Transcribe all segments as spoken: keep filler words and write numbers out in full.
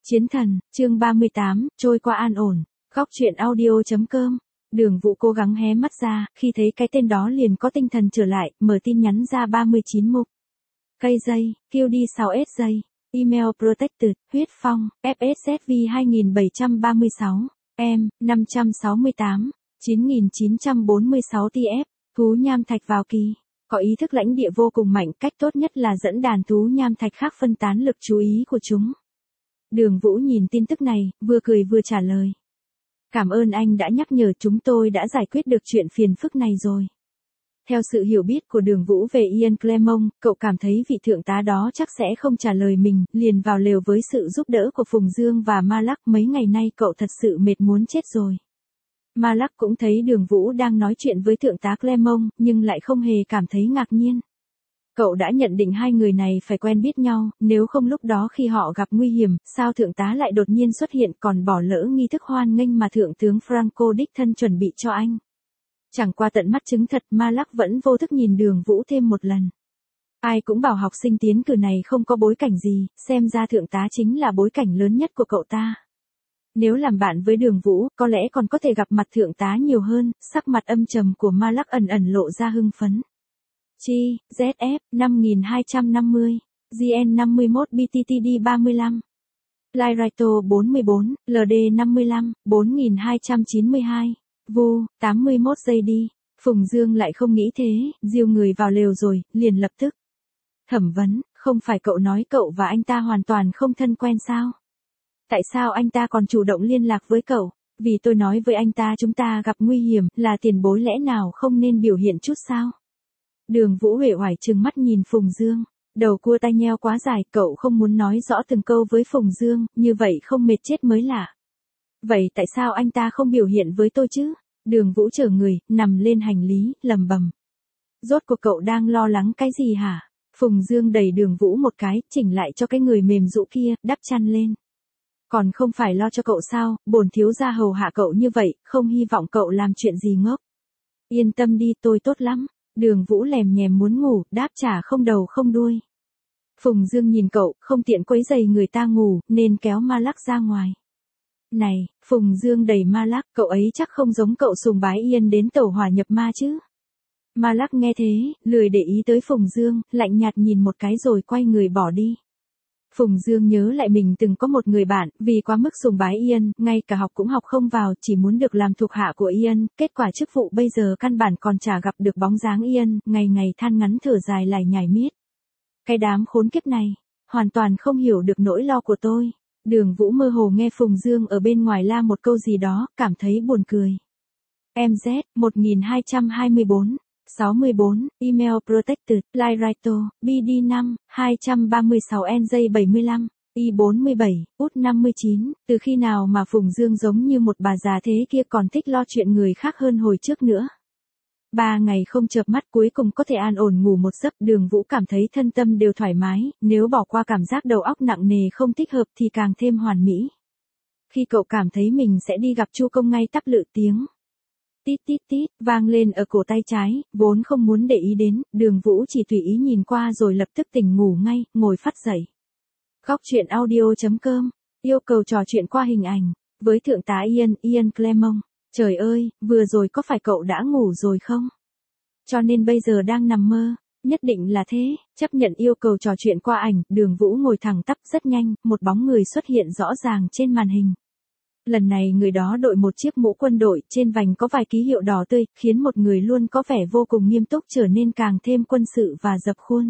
Chiến thần, chương ba mươi tám, trôi qua an ổn. Góc truyện audio chấm com. Đường Vũ cố gắng hé mắt ra, khi thấy cái tên đó liền có tinh thần trở lại, mở tin nhắn ra ba mươi chín mục. Cây dây, kêu đi sáu S giây. Email protected, huyết phong, F S S V hai bảy ba sáu, em, năm trăm sáu mươi tám, chín nghìn chín trăm bốn mươi sáu T F, thú nham thạch vào kỳ. Có ý thức lãnh địa vô cùng mạnh, cách tốt nhất là dẫn đàn thú nham thạch khác phân tán lực chú ý của chúng. Đường Vũ nhìn tin tức này, vừa cười vừa trả lời. Cảm ơn anh đã nhắc nhở, chúng tôi đã giải quyết được chuyện phiền phức này rồi. Theo sự hiểu biết của Đường Vũ về Ian Clement, cậu cảm thấy vị thượng tá đó chắc sẽ không trả lời mình, liền vào lều với sự giúp đỡ của Phùng Dương và Malak. Mấy ngày nay cậu thật sự mệt muốn chết rồi. Malak cũng thấy Đường Vũ đang nói chuyện với thượng tá Clement, nhưng lại không hề cảm thấy ngạc nhiên. Cậu đã nhận định hai người này phải quen biết nhau, nếu không lúc đó khi họ gặp nguy hiểm, sao thượng tá lại đột nhiên xuất hiện còn bỏ lỡ nghi thức hoan nghênh mà thượng tướng Franco đích thân chuẩn bị cho anh. Chẳng qua tận mắt chứng thật, Malak vẫn vô thức nhìn Đường Vũ thêm một lần. Ai cũng bảo học sinh tiến cử này không có bối cảnh gì, xem ra thượng tá chính là bối cảnh lớn nhất của cậu ta. Nếu làm bạn với Đường Vũ, có lẽ còn có thể gặp mặt thượng tá nhiều hơn. Sắc mặt âm trầm của Malak ẩn ẩn lộ ra hưng phấn. Chi, Z F, năm nghìn hai trăm năm mươi, G N năm mươi mốt B T T D ba mươi lăm, Lyraito bốn mươi bốn, L D năm mươi lăm, bốn nghìn hai trăm chín mươi hai, Vu, tám mươi mốt giây đi. Phùng Dương lại không nghĩ thế, diêu người vào lều rồi, liền lập tức. Thẩm vấn, không phải cậu nói cậu và anh ta hoàn toàn không thân quen sao? Tại sao anh ta còn chủ động liên lạc với cậu? Vì tôi nói với anh ta chúng ta gặp nguy hiểm, là tiền bối lẽ nào không nên biểu hiện chút sao? Đường Vũ uể oải trừng mắt nhìn Phùng Dương, đầu cua tai nheo quá dài, cậu không muốn nói rõ từng câu với Phùng Dương, như vậy không mệt chết mới lạ. Vậy tại sao anh ta không biểu hiện với tôi chứ? Đường Vũ trở người, nằm lên hành lý, lầm bầm. Rốt cuộc cậu đang lo lắng cái gì hả? Phùng Dương đẩy Đường Vũ một cái, chỉnh lại cho cái người mềm dụ kia, đắp chăn lên. Còn không phải lo cho cậu sao, bổn thiếu gia hầu hạ cậu như vậy, không hy vọng cậu làm chuyện gì ngốc. Yên tâm đi, tôi tốt lắm. Đường Vũ lèm nhèm muốn ngủ, đáp trả không đầu không đuôi. Phùng Dương nhìn cậu, không tiện quấy rầy người ta ngủ, nên kéo Malak ra ngoài. Này, Phùng Dương đẩy Malak, cậu ấy chắc không giống cậu sùng bái Ian đến tẩu hỏa nhập ma chứ. Malak nghe thế, lười để ý tới Phùng Dương, lạnh nhạt nhìn một cái rồi quay người bỏ đi. Phùng Dương nhớ lại mình từng có một người bạn, vì quá mức sùng bái Ian, ngay cả học cũng học không vào, chỉ muốn được làm thuộc hạ của Ian, kết quả chức vụ bây giờ căn bản còn chả gặp được bóng dáng Ian, ngày ngày than ngắn thở dài lải nhải miết. Cái đám khốn kiếp này, hoàn toàn không hiểu được nỗi lo của tôi. Đường Vũ mơ hồ nghe Phùng Dương ở bên ngoài la một câu gì đó, cảm thấy buồn cười. M Z, một nghìn hai trăm hai mươi bốn. sáu mươi bốn, Email Protected, Lyraito, B D năm, hai trăm ba mươi sáu N J bảy mươi lăm, I bốn mươi bảy, U T năm mươi chín, từ khi nào mà Phùng Dương giống như một bà già thế kia còn thích lo chuyện người khác hơn hồi trước nữa. Ba ngày không chợp mắt cuối cùng có thể an ổn ngủ một giấc, Đường Vũ cảm thấy thân tâm đều thoải mái, nếu bỏ qua cảm giác đầu óc nặng nề không thích hợp thì càng thêm hoàn mỹ. Khi cậu cảm thấy mình sẽ đi gặp Chu Công ngay tắp lự tiếng. Tít tít tít, vang lên ở cổ tay trái, vốn không muốn để ý đến, Đường Vũ chỉ tùy ý nhìn qua rồi lập tức tỉnh ngủ ngay, ngồi phắt dậy. Góc truyện audio chấm com, yêu cầu trò chuyện qua hình ảnh, với thượng tá Ian, Ian Clement. Trời ơi, vừa rồi có phải cậu đã ngủ rồi không? Cho nên bây giờ đang nằm mơ, nhất định là thế, chấp nhận yêu cầu trò chuyện qua ảnh, Đường Vũ ngồi thẳng tắp rất nhanh, một bóng người xuất hiện rõ ràng trên màn hình. Lần này người đó đội một chiếc mũ quân đội, trên vành có vài ký hiệu đỏ tươi, khiến một người luôn có vẻ vô cùng nghiêm túc trở nên càng thêm quân sự và dập khuôn.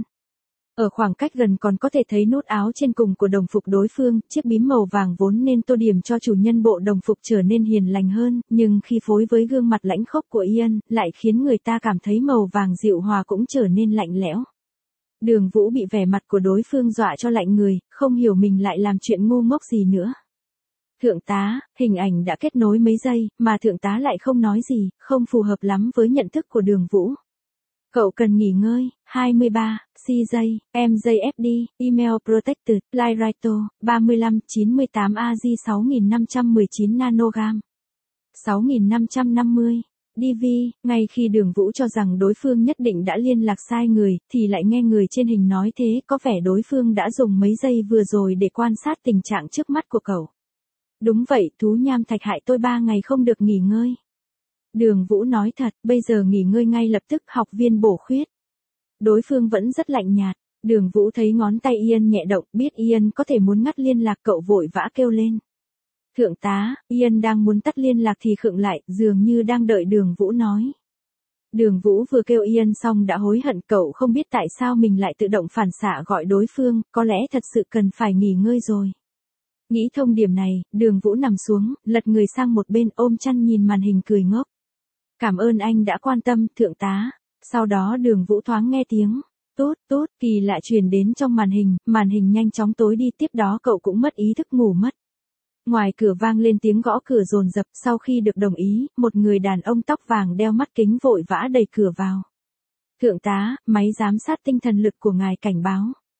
Ở khoảng cách gần còn có thể thấy nút áo trên cùng của đồng phục đối phương, chiếc bím màu vàng vốn nên tô điểm cho chủ nhân bộ đồng phục trở nên hiền lành hơn, nhưng khi phối với gương mặt lãnh khốc của Ian, lại khiến người ta cảm thấy màu vàng dịu hòa cũng trở nên lạnh lẽo. Đường Vũ bị vẻ mặt của đối phương dọa cho lạnh người, không hiểu mình lại làm chuyện ngu ngốc gì nữa. Thượng tá, hình ảnh đã kết nối mấy giây, mà thượng tá lại không nói gì, không phù hợp lắm với nhận thức của Đường Vũ. Cậu cần nghỉ ngơi, hai mươi ba, C giây, M J F D, Email Protected, Lyraito, ba mươi lăm, chín mươi tám A G sáu nghìn năm trăm mười chín nanogam, sáu nghìn năm trăm năm mươi, Đi Vi, ngay khi Đường Vũ cho rằng đối phương nhất định đã liên lạc sai người, thì lại nghe người trên hình nói thế, có vẻ đối phương đã dùng mấy giây vừa rồi để quan sát tình trạng trước mắt của cậu. Đúng vậy, thú nham thạch hại tôi ba ngày không được nghỉ ngơi. Đường Vũ nói thật, bây giờ nghỉ ngơi ngay lập tức, học viên bổ khuyết. Đối phương vẫn rất lạnh nhạt. Đường Vũ thấy ngón tay Ian nhẹ động, biết Ian có thể muốn ngắt liên lạc, cậu vội vã kêu lên. Thượng tá, Ian đang muốn tắt liên lạc thì khựng lại, dường như đang đợi Đường Vũ nói. Đường Vũ vừa kêu Ian xong đã hối hận, cậu không biết tại sao mình lại tự động phản xạ gọi đối phương, có lẽ thật sự cần phải nghỉ ngơi rồi. Nghĩ thông điểm này, Đường Vũ nằm xuống, lật người sang một bên ôm chăn nhìn màn hình cười ngốc. Cảm ơn anh đã quan tâm, thượng tá. Sau đó Đường Vũ thoáng nghe tiếng. Tốt, tốt, kỳ lạ truyền đến trong màn hình, màn hình nhanh chóng tối đi, tiếp đó cậu cũng mất ý thức ngủ mất. Ngoài cửa vang lên tiếng gõ cửa dồn dập, sau khi được đồng ý, một người đàn ông tóc vàng đeo mắt kính vội vã đẩy cửa vào. Thượng tá, máy giám sát tinh thần lực của ngài cảnh báo.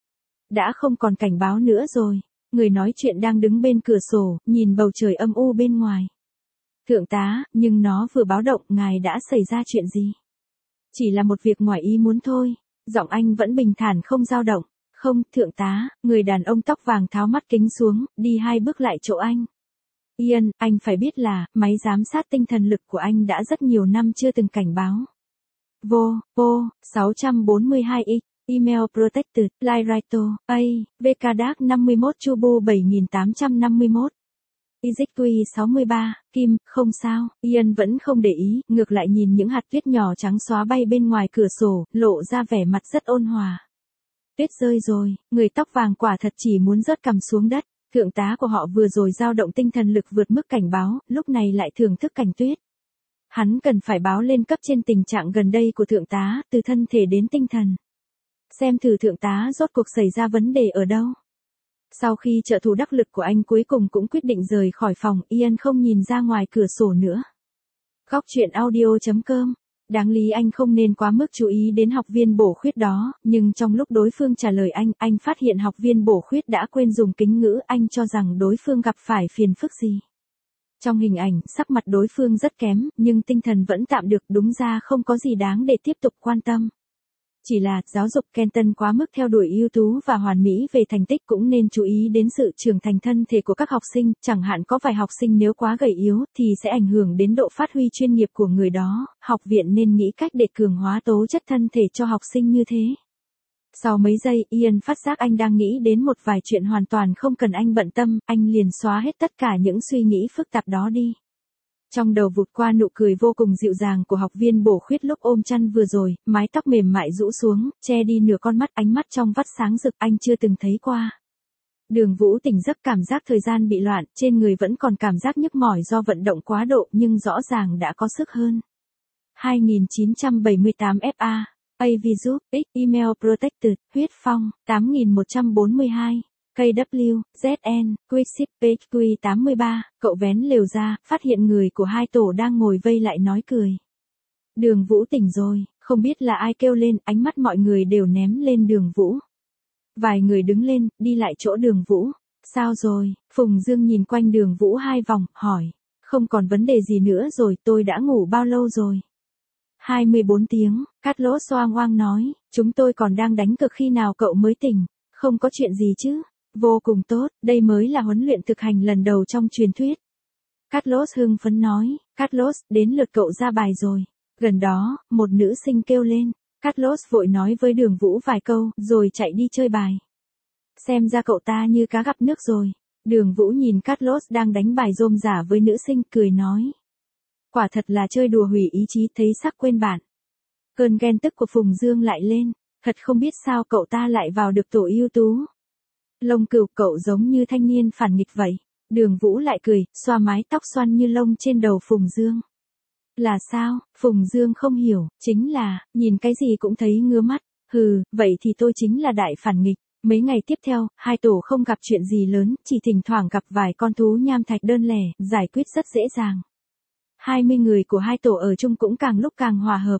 Đã không còn cảnh báo nữa rồi. Người nói chuyện đang đứng bên cửa sổ, nhìn bầu trời âm u bên ngoài. Thượng tá, nhưng nó vừa báo động, ngài đã xảy ra chuyện gì? Chỉ là một việc ngoài ý muốn thôi. Giọng anh vẫn bình thản không dao động. Không, thượng tá, người đàn ông tóc vàng tháo mắt kính xuống, đi hai bước lại chỗ anh. Ian, anh phải biết là, máy giám sát tinh thần lực của anh đã rất nhiều năm chưa từng cảnh báo. Vô, vô, sáu bốn hai x, email protected, Lyraito, A, vkdac năm mươi mốt Chubu bảy tám năm mốt. Izikui sáu mươi ba, Kim, không sao, Ian vẫn không để ý, ngược lại nhìn những hạt tuyết nhỏ trắng xóa bay bên ngoài cửa sổ, lộ ra vẻ mặt rất ôn hòa. Tuyết rơi rồi, người tóc vàng quả thật chỉ muốn rớt cằm xuống đất, thượng tá của họ vừa rồi dao động tinh thần lực vượt mức cảnh báo, lúc này lại thưởng thức cảnh tuyết. Hắn cần phải báo lên cấp trên tình trạng gần đây của thượng tá, từ thân thể đến tinh thần. Xem thử thượng tá rốt cuộc xảy ra vấn đề ở đâu. Sau khi trợ thủ đắc lực của anh cuối cùng cũng quyết định rời khỏi phòng, Ian không nhìn ra ngoài cửa sổ nữa. Góc truyện audio chấm com. Đáng lý anh không nên quá mức chú ý đến học viên bổ khuyết đó, nhưng trong lúc đối phương trả lời anh, anh phát hiện học viên bổ khuyết đã quên dùng kính ngữ, anh cho rằng đối phương gặp phải phiền phức gì. Trong hình ảnh, sắc mặt đối phương rất kém, nhưng tinh thần vẫn tạm được, đúng ra không có gì đáng để tiếp tục quan tâm. Chỉ là, giáo dục Kenton quá mức theo đuổi ưu tú và hoàn mỹ về thành tích, cũng nên chú ý đến sự trưởng thành thân thể của các học sinh, chẳng hạn có vài học sinh nếu quá gầy yếu, thì sẽ ảnh hưởng đến độ phát huy chuyên nghiệp của người đó, học viện nên nghĩ cách để cường hóa tố chất thân thể cho học sinh như thế. Sau mấy giây, Ian phát giác anh đang nghĩ đến một vài chuyện hoàn toàn không cần anh bận tâm, anh liền xóa hết tất cả những suy nghĩ phức tạp đó đi. Trong đầu vụt qua nụ cười vô cùng dịu dàng của học viên bổ khuyết lúc ôm chăn vừa rồi, mái tóc mềm mại rũ xuống, che đi nửa con mắt, ánh mắt trong vắt sáng rực anh chưa từng thấy qua. Đường Vũ tỉnh giấc, cảm giác thời gian bị loạn, trên người vẫn còn cảm giác nhức mỏi do vận động quá độ, nhưng rõ ràng đã có sức hơn. hai nghìn chín trăm bảy mươi tám ép a, A Virus, X, Email Protected, Huyết Phong, tám nghìn một trăm bốn mươi hai. K W, Z N, Quickship Page Q tám mươi ba, cậu vén lều ra, phát hiện người của hai tổ đang ngồi vây lại nói cười. Đường Vũ tỉnh rồi, không biết là ai kêu lên, ánh mắt mọi người đều ném lên Đường Vũ. Vài người đứng lên, đi lại chỗ Đường Vũ. Sao rồi? Phùng Dương nhìn quanh Đường Vũ hai vòng, hỏi. Không còn vấn đề gì nữa rồi, tôi đã ngủ bao lâu rồi? hai mươi bốn tiếng, Carlos xoang oang nói, chúng tôi còn đang đánh cược khi nào cậu mới tỉnh. Không có chuyện gì chứ? Vô cùng tốt, đây mới là huấn luyện thực hành lần đầu trong truyền thuyết. Carlos hưng phấn nói, Carlos, đến lượt cậu ra bài rồi. Gần đó, một nữ sinh kêu lên. Carlos vội nói với Đường Vũ vài câu, rồi chạy đi chơi bài. Xem ra cậu ta như cá gặp nước rồi. Đường Vũ nhìn Carlos đang đánh bài rôm rả với nữ sinh, cười nói. Quả thật là chơi đùa hủy ý chí, thấy sắc quên bạn. Cơn ghen tức của Phùng Dương lại lên, thật không biết sao cậu ta lại vào được tổ ưu tú. Lông cừu, cậu giống như thanh niên phản nghịch vậy. Đường Vũ lại cười, xoa mái tóc xoăn như lông trên đầu Phùng Dương. Là sao? Phùng Dương không hiểu, chính là, nhìn cái gì cũng thấy ngứa mắt. Hừ, vậy thì tôi chính là đại phản nghịch. Mấy ngày tiếp theo, hai tổ không gặp chuyện gì lớn, chỉ thỉnh thoảng gặp vài con thú nham thạch đơn lẻ, giải quyết rất dễ dàng. hai mươi người của hai tổ ở chung cũng càng lúc càng hòa hợp.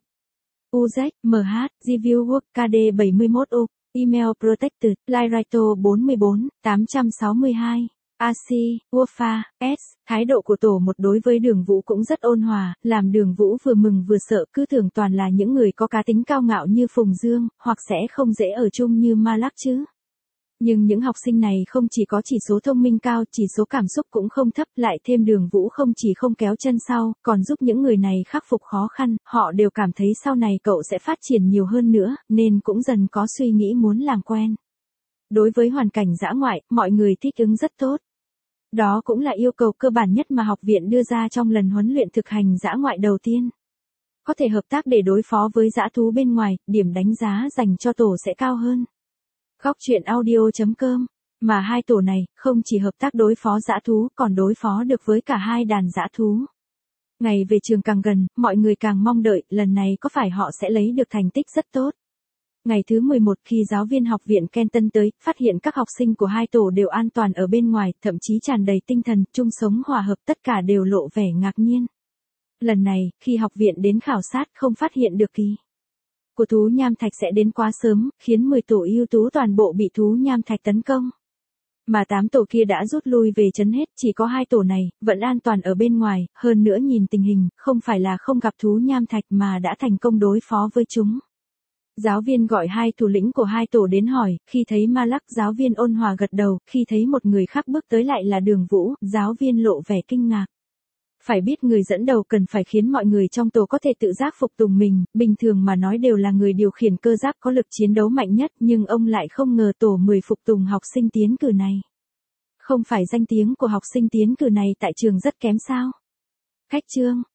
u dét, em hát, Gview, ca đê bảy mươi mốt U, Email Protected, Lyraito bốn mươi bốn, tám sáu hai. a xê, Wafa, S, thái độ của tổ một đối với Đường Vũ cũng rất ôn hòa, làm Đường Vũ vừa mừng vừa sợ, cứ tưởng toàn là những người có cá tính cao ngạo như Phùng Dương, hoặc sẽ không dễ ở chung như Ma Lắc chứ. Nhưng những học sinh này không chỉ có chỉ số thông minh cao, chỉ số cảm xúc cũng không thấp, lại thêm Đường Vũ không chỉ không kéo chân sau, còn giúp những người này khắc phục khó khăn, họ đều cảm thấy sau này cậu sẽ phát triển nhiều hơn nữa, nên cũng dần có suy nghĩ muốn làm quen. Đối với hoàn cảnh dã ngoại, mọi người thích ứng rất tốt. Đó cũng là yêu cầu cơ bản nhất mà học viện đưa ra trong lần huấn luyện thực hành dã ngoại đầu tiên. Có thể hợp tác để đối phó với dã thú bên ngoài, điểm đánh giá dành cho tổ sẽ cao hơn. Góc truyện audio chấm com. Mà hai tổ này, không chỉ hợp tác đối phó dã thú, còn đối phó được với cả hai đàn dã thú. Ngày về trường càng gần, mọi người càng mong đợi, lần này có phải họ sẽ lấy được thành tích rất tốt. Ngày thứ mười một khi giáo viên học viện Kenton tới, phát hiện các học sinh của hai tổ đều an toàn ở bên ngoài, thậm chí tràn đầy tinh thần, chung sống hòa hợp, tất cả đều lộ vẻ ngạc nhiên. Lần này, khi học viện đến khảo sát không phát hiện được kỳ của thú nham thạch sẽ đến quá sớm, khiến mười tổ ưu tú toàn bộ bị thú nham thạch tấn công. Mà tám tổ kia đã rút lui về trấn hết, chỉ có hai tổ này, vẫn an toàn ở bên ngoài, hơn nữa nhìn tình hình, không phải là không gặp thú nham thạch mà đã thành công đối phó với chúng. Giáo viên gọi hai thủ lĩnh của hai tổ đến hỏi, khi thấy Ma Lắc giáo viên ôn hòa gật đầu, khi thấy một người khác bước tới lại là Đường Vũ, giáo viên lộ vẻ kinh ngạc. Phải biết người dẫn đầu cần phải khiến mọi người trong tổ có thể tự giác phục tùng mình, bình thường mà nói đều là người điều khiển cơ giáp có lực chiến đấu mạnh nhất, nhưng ông lại không ngờ tổ mười phục tùng học sinh tiến cử này. Không phải danh tiếng của học sinh tiến cử này tại trường rất kém sao? Khách chương